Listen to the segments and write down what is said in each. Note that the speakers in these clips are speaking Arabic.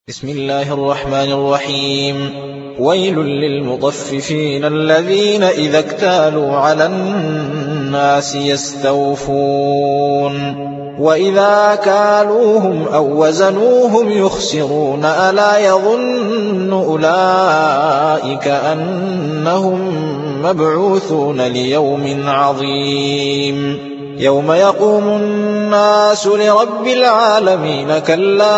بسم الله الرحمن الرحيم. ويل للمطففين الذين إذا اكتالوا على الناس يستوفون وإذا كالوهم أو وزنوهم يخسرون ألا يظن أولئك أنهم مبعوثون ليوم عظيم يوم يقوم الناس لرب العالمين كلا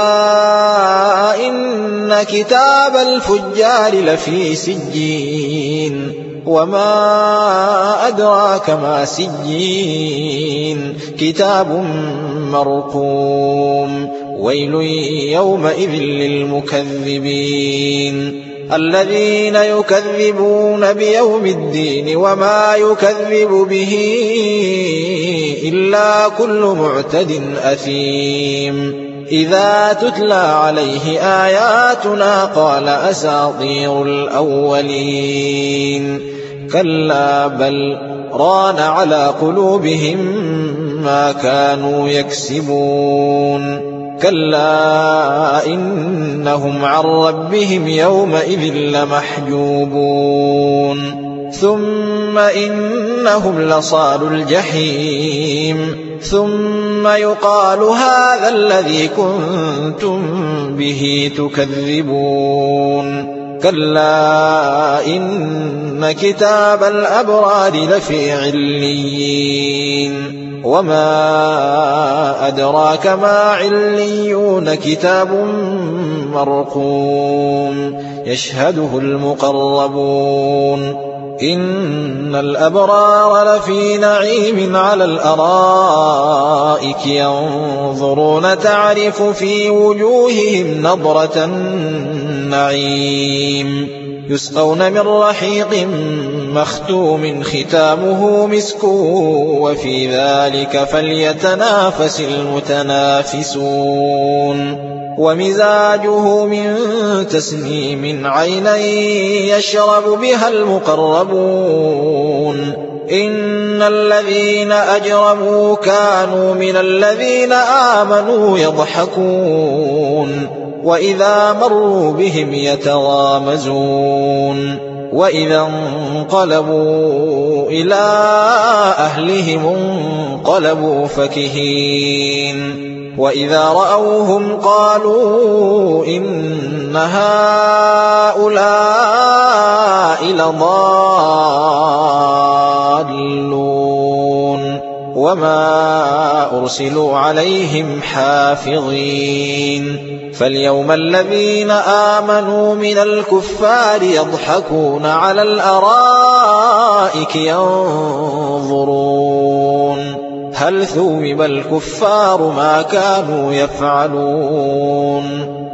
إن كتاب الفجار لفي سجين وما أدراك ما سجين كتاب مرقوم ويل يومئذ للمكذبين الذين يكذبون بيوم الدين وما يكذب به إلا كل معتد أثيم إذا تتلى عليه آياتنا قال أساطير الأولين كلا بل ران على قلوبهم ما كانوا يكسبون كلا إنهم عن ربهم يومئذ لمحجوبون ثم إنهم لصالو الجحيم ثم يقال هذا الذي كنتم به تكذبون كلا إن كتاب الأبرار لفي عليين وما أدراك ما عليون كتاب مرقوم يشهده المقربون إن الأبرار لفي نعيم على الأرائك ينظرون تعرف في وجوههم نضرة النعيم يسقون من رحيق مختوم ختامه مسك وفي ذلك فليتنافس المتنافسون ومزاجه من تسنيم عينا يشرب بها المقربون إن الذين أجرموا كانوا من الذين آمنوا يضحكون وإذا مروا بهم يتغامزون وإذا انقلبوا إلى أهلهم انقلبوا فكهين وإذا رأوهم قالوا إن هؤلاء لضالون وما أرسلوا عليهم حافظين فاليوم الذين آمنوا من الكفار يضحكون على الأرائك ينظرون هل ثوب الكفار ما كانوا يفعلون